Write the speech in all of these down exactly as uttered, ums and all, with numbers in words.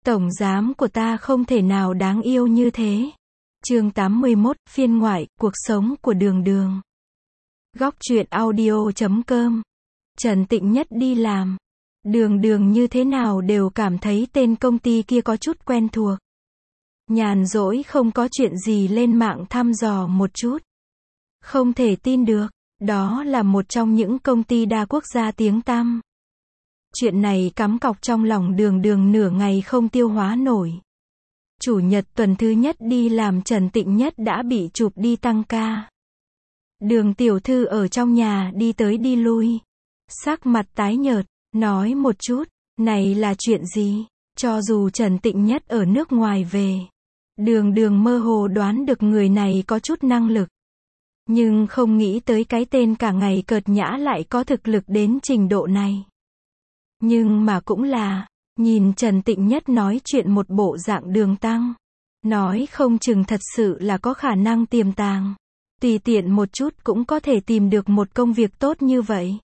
Tổng giám của ta không thể nào đáng yêu như thế. Chương tám mươi mốt, phiên ngoại, cuộc sống của Đường Đường. Góc truyện audio chấm com. Trần Tịnh Nhất đi làm. Đường Đường như thế nào đều cảm thấy tên công ty kia có chút quen thuộc. Nhàn rỗi không có chuyện gì lên mạng thăm dò một chút. Không thể tin được, đó là một trong những công ty đa quốc gia tiếng tăm. Chuyện này cắm cọc trong lòng Đường Đường nửa ngày không tiêu hóa nổi. Chủ nhật tuần thứ nhất đi làm Trần Tịnh Nhất đã bị chụp đi tăng ca. Đường tiểu thư ở trong nhà đi tới đi lui. Sắc mặt tái nhợt, nói một chút, này là chuyện gì? Cho dù Trần Tịnh Nhất ở nước ngoài về, Đường Đường mơ hồ đoán được người này có chút năng lực. Nhưng không nghĩ tới cái tên cả ngày cợt nhã lại có thực lực đến trình độ này. Nhưng mà cũng là, nhìn Trần Tịnh Nhất nói chuyện một bộ dạng đường tăng. Nói không chừng thật sự là có khả năng tiềm tàng. Tùy tiện một chút cũng có thể tìm được một công việc tốt như vậy.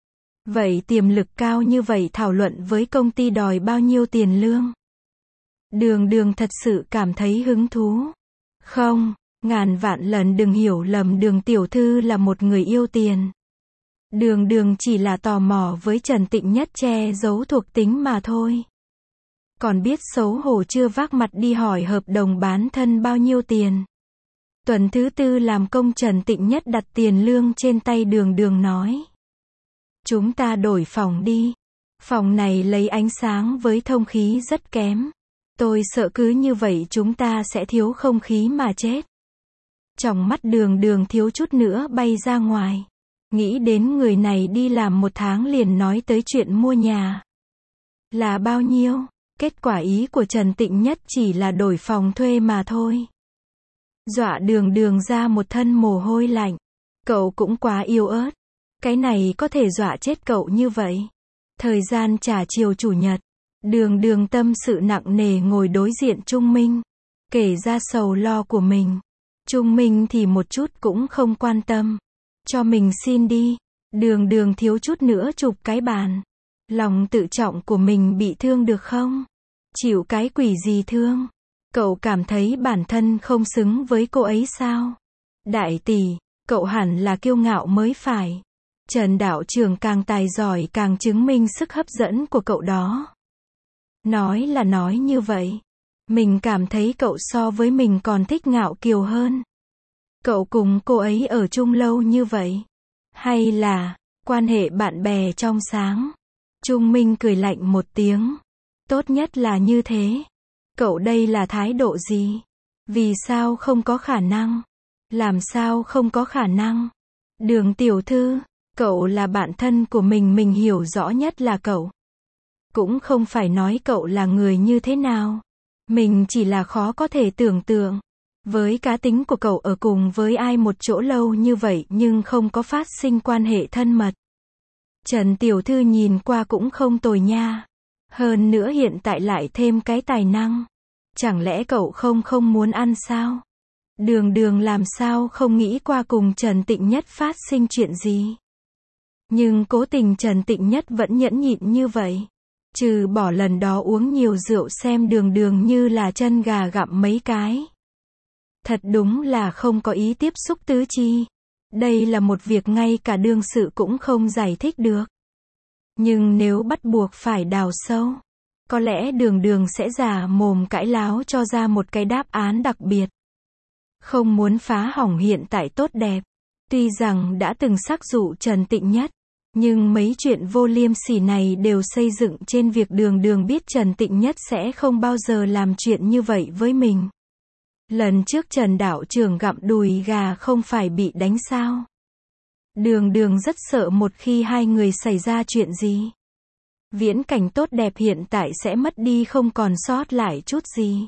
Vậy tiềm lực cao như vậy thảo luận với công ty đòi bao nhiêu tiền lương? Đường Đường thật sự cảm thấy hứng thú. Không, ngàn vạn lần đừng hiểu lầm Đường tiểu thư là một người yêu tiền. Đường Đường chỉ là tò mò với Trần Tịnh Nhất che giấu thuộc tính mà thôi. Còn biết xấu hổ chưa vác mặt đi hỏi hợp đồng bán thân bao nhiêu tiền. Tuần thứ tư làm công Trần Tịnh Nhất đặt tiền lương trên tay Đường Đường nói. Chúng ta đổi phòng đi. Phòng này lấy ánh sáng với thông khí rất kém. Tôi sợ cứ như vậy chúng ta sẽ thiếu không khí mà chết. Trong mắt Đường Đường thiếu chút nữa bay ra ngoài. Nghĩ đến người này đi làm một tháng liền nói tới chuyện mua nhà. Là bao nhiêu? Kết quả ý của Trần Tịnh Nhất chỉ là đổi phòng thuê mà thôi. Dọa Đường Đường ra một thân mồ hôi lạnh. Cậu cũng quá yếu ớt. Cái này có thể dọa chết cậu như vậy. Thời gian trả chiều chủ nhật. Đường Đường tâm sự nặng nề ngồi đối diện Trung Minh. Kể ra sầu lo của mình. Trung Minh thì một chút cũng không quan tâm. Cho mình xin đi. Đường Đường thiếu chút nữa chụp cái bàn. Lòng tự trọng của mình bị thương được không? Chịu cái quỷ gì thương? Cậu cảm thấy bản thân không xứng với cô ấy sao? Đại tỷ, cậu hẳn là kiêu ngạo mới phải. Trần đạo trưởng càng tài giỏi càng chứng minh sức hấp dẫn của cậu đó. Nói là nói như vậy. Mình cảm thấy cậu so với mình còn thích Ngạo Kiều hơn. Cậu cùng cô ấy ở chung lâu như vậy? Hay là, quan hệ bạn bè trong sáng? Trung Minh cười lạnh một tiếng. Tốt nhất là như thế. Cậu đây là thái độ gì? Vì sao không có khả năng? Làm sao không có khả năng? Đường tiểu thư, cậu là bạn thân của mình, mình hiểu rõ nhất là cậu. Cũng không phải nói cậu là người như thế nào. Mình chỉ là khó có thể tưởng tượng. Với cá tính của cậu ở cùng với ai một chỗ lâu như vậy nhưng không có phát sinh quan hệ thân mật. Trần tiểu thư nhìn qua cũng không tồi nha. Hơn nữa hiện tại lại thêm cái tài năng. Chẳng lẽ cậu không không muốn ăn sao? Đường Đường làm sao không nghĩ qua cùng Trần Tịnh Nhất phát sinh chuyện gì. Nhưng cố tình Trần Tịnh Nhất vẫn nhẫn nhịn như vậy. Trừ bỏ lần đó uống nhiều rượu xem Đường Đường như là chân gà gặm mấy cái. Thật đúng là không có ý tiếp xúc tứ chi. Đây là một việc ngay cả đương sự cũng không giải thích được. Nhưng nếu bắt buộc phải đào sâu, có lẽ Đường Đường sẽ giả mồm cãi láo cho ra một cái đáp án đặc biệt. Không muốn phá hỏng hiện tại tốt đẹp. Tuy rằng đã từng sắc dụ Trần Tịnh Nhất, nhưng mấy chuyện vô liêm sỉ này đều xây dựng trên việc Đường Đường biết Trần Tịnh Nhất sẽ không bao giờ làm chuyện như vậy với mình. Lần trước Trần đạo trưởng gặm đùi gà không phải bị đánh sao? Đường Đường rất sợ một khi hai người xảy ra chuyện gì. Viễn cảnh tốt đẹp hiện tại sẽ mất đi không còn sót lại chút gì.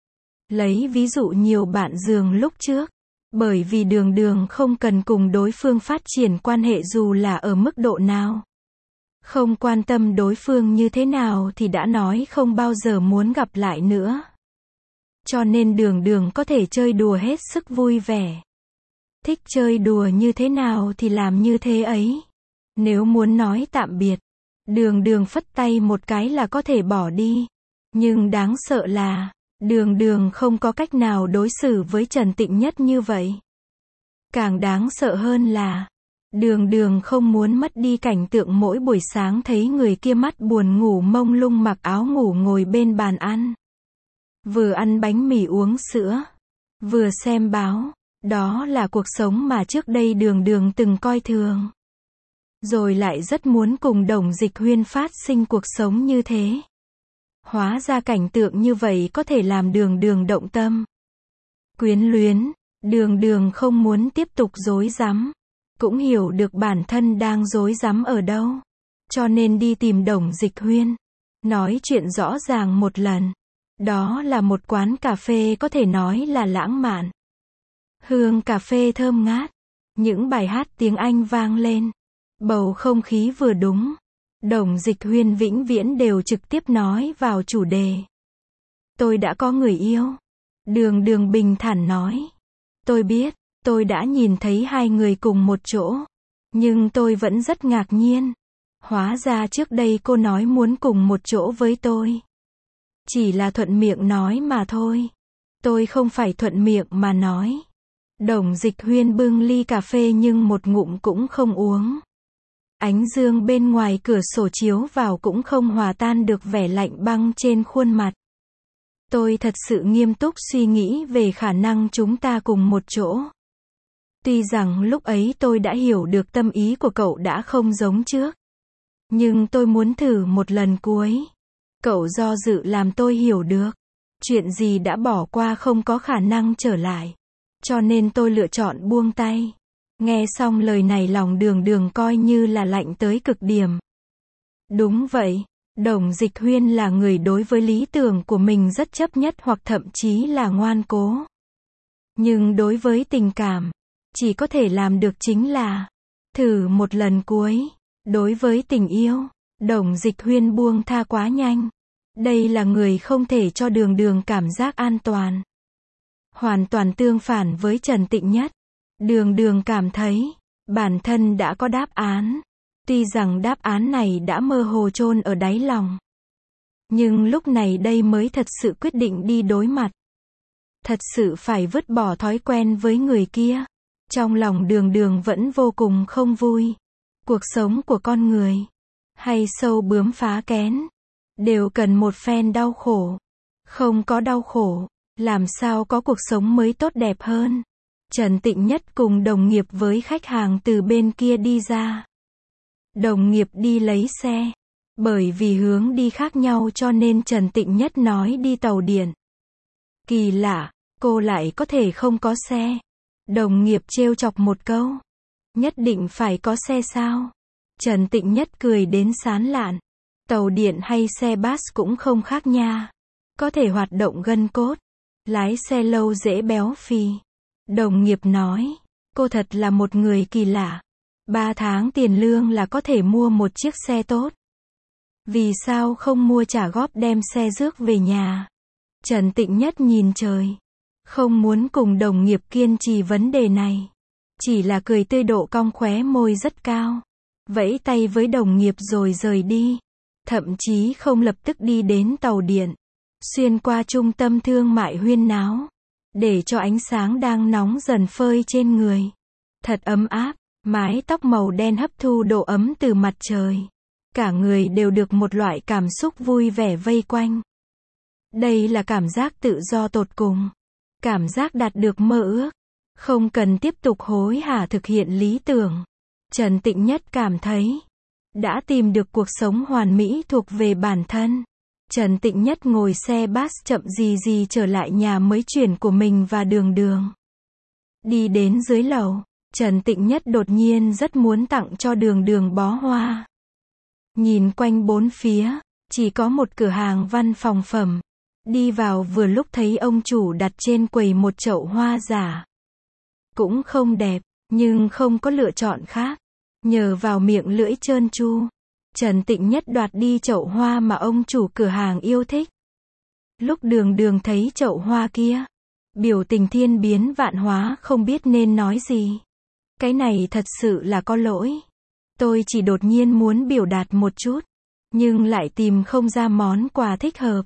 Lấy ví dụ nhiều bạn giường lúc trước. Bởi vì Đường Đường không cần cùng đối phương phát triển quan hệ dù là ở mức độ nào. Không quan tâm đối phương như thế nào thì đã nói không bao giờ muốn gặp lại nữa. Cho nên Đường Đường có thể chơi đùa hết sức vui vẻ. Thích chơi đùa như thế nào thì làm như thế ấy. Nếu muốn nói tạm biệt, Đường Đường phất tay một cái là có thể bỏ đi. Nhưng đáng sợ là, Đường Đường không có cách nào đối xử với Trần Tịnh Nhất như vậy. Càng đáng sợ hơn là, Đường Đường không muốn mất đi cảnh tượng mỗi buổi sáng thấy người kia mắt buồn ngủ mông lung mặc áo ngủ ngồi bên bàn ăn. Vừa ăn bánh mì uống sữa, vừa xem báo, đó là cuộc sống mà trước đây Đường Đường từng coi thường. Rồi lại rất muốn cùng Đồng Dịch Huyên phát sinh cuộc sống như thế. Hóa ra cảnh tượng như vậy có thể làm Đường Đường động tâm. Quyến luyến, Đường Đường không muốn tiếp tục rối rắm. Cũng hiểu được bản thân đang rối rắm ở đâu. Cho nên đi tìm Đồng Dịch Huyên. Nói chuyện rõ ràng một lần. Đó là một quán cà phê có thể nói là lãng mạn. Hương cà phê thơm ngát. Những bài hát tiếng Anh vang lên. Bầu không khí vừa đúng. Đồng Dịch Huyên vĩnh viễn đều trực tiếp nói vào chủ đề. Tôi đã có người yêu. Đường Đường bình thản nói. Tôi biết, tôi đã nhìn thấy hai người cùng một chỗ. Nhưng tôi vẫn rất ngạc nhiên. Hóa ra trước đây cô nói muốn cùng một chỗ với tôi. Chỉ là thuận miệng nói mà thôi. Tôi không phải thuận miệng mà nói. Đồng Dịch Huyên bưng ly cà phê nhưng một ngụm cũng không uống. Ánh dương bên ngoài cửa sổ chiếu vào cũng không hòa tan được vẻ lạnh băng trên khuôn mặt. Tôi thật sự nghiêm túc suy nghĩ về khả năng chúng ta cùng một chỗ. Tuy rằng lúc ấy tôi đã hiểu được tâm ý của cậu đã không giống trước. Nhưng tôi muốn thử một lần cuối. Cậu do dự làm tôi hiểu được. Chuyện gì đã bỏ qua không có khả năng trở lại. Cho nên tôi lựa chọn buông tay. Nghe xong lời này lòng Đường Đường coi như là lạnh tới cực điểm. Đúng vậy, Đồng Dịch Huyên là người đối với lý tưởng của mình rất chấp nhất hoặc thậm chí là ngoan cố. Nhưng đối với tình cảm, chỉ có thể làm được chính là thử một lần cuối. Đối với tình yêu, Đồng Dịch Huyên buông tha quá nhanh. Đây là người không thể cho Đường Đường cảm giác an toàn. Hoàn toàn tương phản với Trần Tịnh Nhất. Đường Đường cảm thấy, bản thân đã có đáp án. Tuy rằng đáp án này đã mơ hồ chôn ở đáy lòng. Nhưng lúc này đây mới thật sự quyết định đi đối mặt. Thật sự phải vứt bỏ thói quen với người kia. Trong lòng Đường Đường vẫn vô cùng không vui. Cuộc sống của con người, hay sâu bướm phá kén, đều cần một phen đau khổ. Không có đau khổ, làm sao có cuộc sống mới tốt đẹp hơn. Trần Tịnh Nhất cùng đồng nghiệp với khách hàng từ bên kia đi ra. Đồng nghiệp đi lấy xe. Bởi vì hướng đi khác nhau cho nên Trần Tịnh Nhất nói đi tàu điện. Kỳ lạ, cô lại có thể không có xe. Đồng nghiệp trêu chọc một câu. Nhất định phải có xe sao? Trần Tịnh Nhất cười đến sán lạn. Tàu điện hay xe bus cũng không khác nha. Có thể hoạt động gân cốt. Lái xe lâu dễ béo phì. Đồng nghiệp nói, cô thật là một người kỳ lạ. Ba tháng tiền lương là có thể mua một chiếc xe tốt. Vì sao không mua trả góp đem xe rước về nhà? Trần Tịnh Nhất nhìn trời. Không muốn cùng đồng nghiệp kiên trì vấn đề này. Chỉ là cười tươi độ cong khóe môi rất cao. Vẫy tay với đồng nghiệp rồi rời đi. Thậm chí không lập tức đi đến tàu điện. Xuyên qua trung tâm thương mại huyên náo. Để cho ánh sáng đang nóng dần phơi trên người. Thật ấm áp. Mái tóc màu đen hấp thu độ ấm từ mặt trời. Cả người đều được một loại cảm xúc vui vẻ vây quanh. Đây là cảm giác tự do tột cùng. Cảm giác đạt được mơ ước. Không cần tiếp tục hối hả thực hiện lý tưởng. Trần Tịnh Nhất cảm thấy đã tìm được cuộc sống hoàn mỹ thuộc về bản thân. Trần Tịnh Nhất ngồi xe bus chậm gì gì trở lại nhà mới chuyển của mình và Đường Đường. Đi đến dưới lầu, Trần Tịnh Nhất đột nhiên rất muốn tặng cho Đường Đường bó hoa. Nhìn quanh bốn phía, chỉ có một cửa hàng văn phòng phẩm. Đi vào vừa lúc thấy ông chủ đặt trên quầy một chậu hoa giả. Cũng không đẹp, nhưng không có lựa chọn khác. Nhờ vào miệng lưỡi trơn tru, Trần Tịnh Nhất đoạt đi chậu hoa mà ông chủ cửa hàng yêu thích. Lúc Đường Đường thấy chậu hoa kia, biểu tình thiên biến vạn hóa không biết nên nói gì. Cái này thật sự là có lỗi. Tôi chỉ đột nhiên muốn biểu đạt một chút, nhưng lại tìm không ra món quà thích hợp.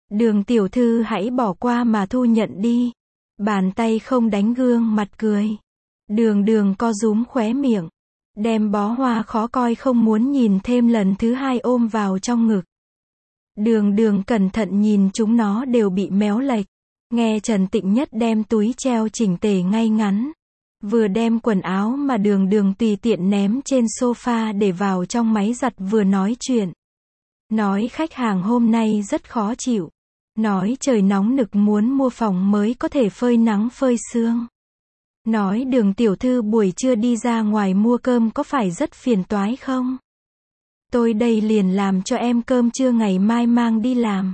Đường tiểu thư hãy bỏ qua mà thu nhận đi. Bàn tay không đánh gương mặt cười. Đường đường co rúm khóe miệng. Đem bó hoa khó coi không muốn nhìn thêm lần thứ hai ôm vào trong ngực. Đường đường cẩn thận nhìn chúng nó đều bị méo lệch. Nghe Trần Tịnh Nhất đem túi treo chỉnh tề ngay ngắn. Vừa đem quần áo mà đường đường tùy tiện ném trên sofa để vào trong máy giặt vừa nói chuyện. Nói khách hàng hôm nay rất khó chịu. Nói trời nóng nực muốn mua phòng mới có thể phơi nắng phơi sương. Nói đường tiểu thư buổi trưa đi ra ngoài mua cơm có phải rất phiền toái không? Tôi đây liền làm cho em cơm trưa ngày mai mang đi làm.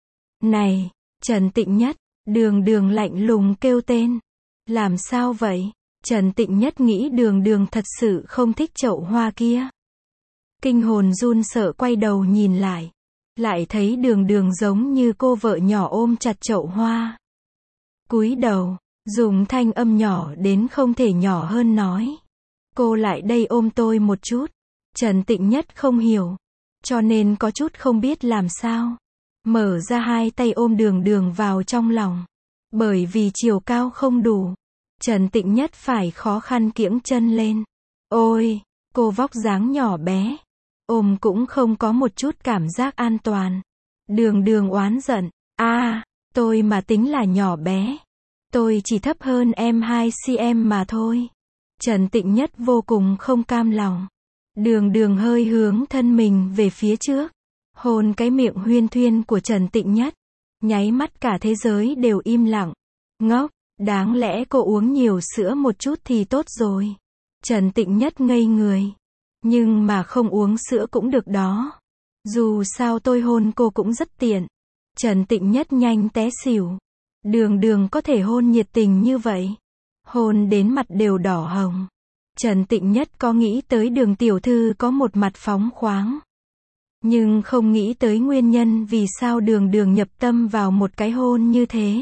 Này, Trần Tịnh Nhất, đường đường lạnh lùng kêu tên. Làm sao vậy? Trần Tịnh Nhất nghĩ đường đường thật sự không thích chậu hoa kia. Kinh hồn run sợ quay đầu nhìn lại. Lại thấy đường đường giống như cô vợ nhỏ ôm chặt chậu hoa. Cúi đầu, dùng thanh âm nhỏ đến không thể nhỏ hơn nói. Cô lại đây ôm tôi một chút. Trần Tịnh Nhất không hiểu. Cho nên có chút không biết làm sao. Mở ra hai tay ôm đường đường vào trong lòng. Bởi vì chiều cao không đủ. Trần Tịnh Nhất phải khó khăn kiễng chân lên. Ôi, cô vóc dáng nhỏ bé. Ôm cũng không có một chút cảm giác an toàn. Đường đường oán giận. a à, tôi mà tính là nhỏ bé. Tôi chỉ thấp hơn em hai xăng-ti-mét mà thôi. Trần Tịnh Nhất vô cùng không cam lòng. Đường đường hơi hướng thân mình về phía trước. Hôn cái miệng huyên thuyên của Trần Tịnh Nhất. Nháy mắt cả thế giới đều im lặng. Ngốc, đáng lẽ cô uống nhiều sữa một chút thì tốt rồi. Trần Tịnh Nhất ngây người. Nhưng mà không uống sữa cũng được đó. Dù sao tôi hôn cô cũng rất tiện. Trần Tịnh Nhất nhanh té xỉu. Đường đường có thể hôn nhiệt tình như vậy. Hôn đến mặt đều đỏ hồng. Trần Tịnh Nhất có nghĩ tới đường tiểu thư có một mặt phóng khoáng. Nhưng không nghĩ tới nguyên nhân vì sao đường đường nhập tâm vào một cái hôn như thế.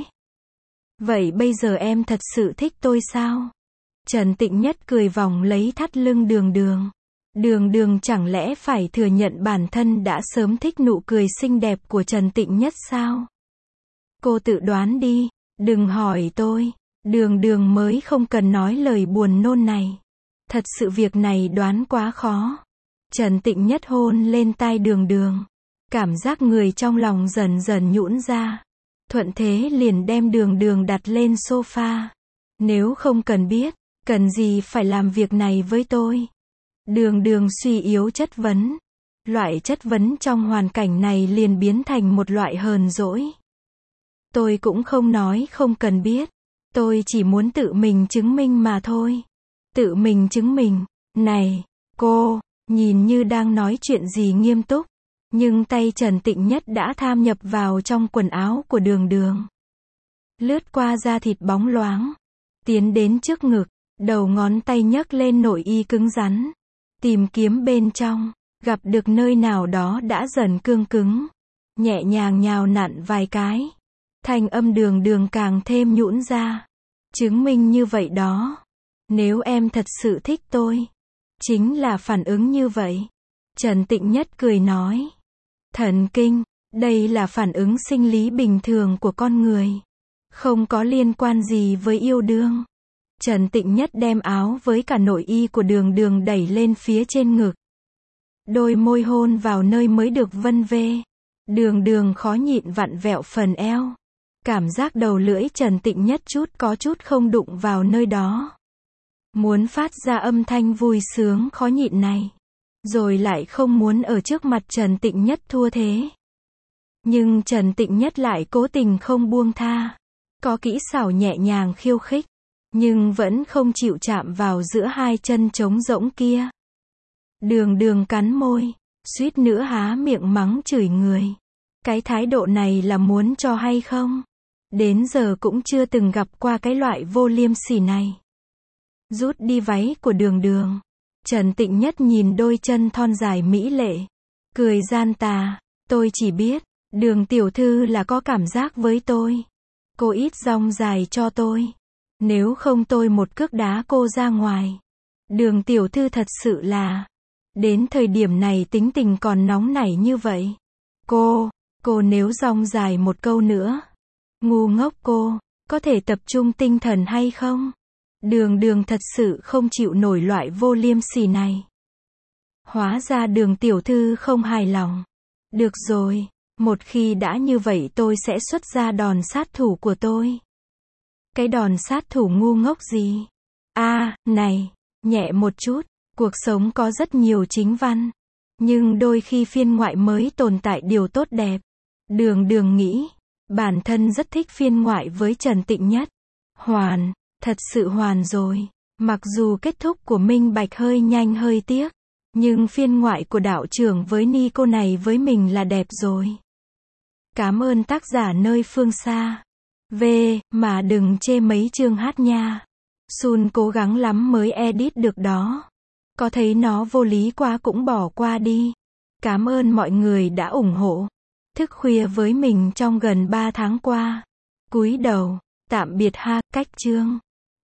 Vậy bây giờ em thật sự thích tôi sao? Trần Tịnh Nhất cười vòng lấy thắt lưng đường đường. Đường đường chẳng lẽ phải thừa nhận bản thân đã sớm thích nụ cười xinh đẹp của Trần Tịnh Nhất sao? Cô tự đoán đi, đừng hỏi tôi. Đường đường mới không cần nói lời buồn nôn này. Thật sự việc này đoán quá khó. Trần Tịnh Nhất hôn lên tai đường đường. Cảm giác người trong lòng dần dần nhũn ra. Thuận thế liền đem đường đường đặt lên sofa. Nếu không cần biết, cần gì phải làm việc này với tôi? Đường đường suy yếu chất vấn. Loại chất vấn trong hoàn cảnh này liền biến thành một loại hờn dỗi. Tôi cũng không nói không cần biết. Tôi chỉ muốn tự mình chứng minh mà thôi. Tự mình chứng minh. Này, cô, nhìn như đang nói chuyện gì nghiêm túc. Nhưng tay Trần Tịnh Nhất đã tham nhập vào trong quần áo của đường đường. Lướt qua da thịt bóng loáng. Tiến đến trước ngực. Đầu ngón tay nhấc lên nội y cứng rắn. Tìm kiếm bên trong. Gặp được nơi nào đó đã dần cương cứng. Nhẹ nhàng nhào nặn vài cái. Thanh âm đường đường càng thêm nhũn ra. Chứng minh như vậy đó. Nếu em thật sự thích tôi. Chính là phản ứng như vậy. Trần Tịnh Nhất cười nói. Thần kinh, đây là phản ứng sinh lý bình thường của con người. Không có liên quan gì với yêu đương. Trần Tịnh Nhất đem áo với cả nội y của đường đường đẩy lên phía trên ngực. Đôi môi hôn vào nơi mới được vân vê. Đường đường khó nhịn vặn vẹo phần eo. Cảm giác đầu lưỡi Trần Tịnh Nhất chút có chút không đụng vào nơi đó. Muốn phát ra âm thanh vui sướng khó nhịn này. Rồi lại không muốn ở trước mặt Trần Tịnh Nhất thua thế. Nhưng Trần Tịnh Nhất lại cố tình không buông tha. Có kỹ xảo nhẹ nhàng khiêu khích. Nhưng vẫn không chịu chạm vào giữa hai chân trống rỗng kia. Đường đường cắn môi. Suýt nữa há miệng mắng chửi người. Cái thái độ này là muốn cho hay không? Đến giờ cũng chưa từng gặp qua cái loại vô liêm sỉ này. Rút đi váy của đường đường. Trần Tịnh Nhất nhìn đôi chân thon dài mỹ lệ. Cười gian tà. Tôi chỉ biết, đường tiểu thư là có cảm giác với tôi. Cô ít rong dài cho tôi. Nếu không tôi một cước đá cô ra ngoài. Đường tiểu thư thật sự là. Đến thời điểm này tính tình còn nóng nảy như vậy. Cô, Cô nếu dong dài một câu nữa. Ngu ngốc cô, có thể tập trung tinh thần hay không? Đường Đường thật sự không chịu nổi loại vô liêm sỉ này. Hóa ra Đường tiểu thư không hài lòng. Được rồi, một khi đã như vậy tôi sẽ xuất ra đòn sát thủ của tôi. Cái đòn sát thủ ngu ngốc gì? À, này, nhẹ một chút, cuộc sống có rất nhiều chính văn. Nhưng đôi khi phiên ngoại mới tồn tại điều tốt đẹp. Đường Đường nghĩ, bản thân rất thích phiên ngoại với Trần Tịnh Nhất. Hoàn, thật sự hoàn rồi. Mặc dù kết thúc của Minh Bạch hơi nhanh hơi tiếc. Nhưng phiên ngoại của đạo trưởng với ni cô này với mình là đẹp rồi. Cảm ơn tác giả nơi phương xa. Về, mà đừng chê mấy chương hát nha. Sun cố gắng lắm mới edit được đó. Có thấy nó vô lý quá cũng bỏ qua đi. Cảm ơn mọi người đã ủng hộ. Thức khuya với mình trong gần ba tháng qua. Cúi đầu, tạm biệt ha, cách chương.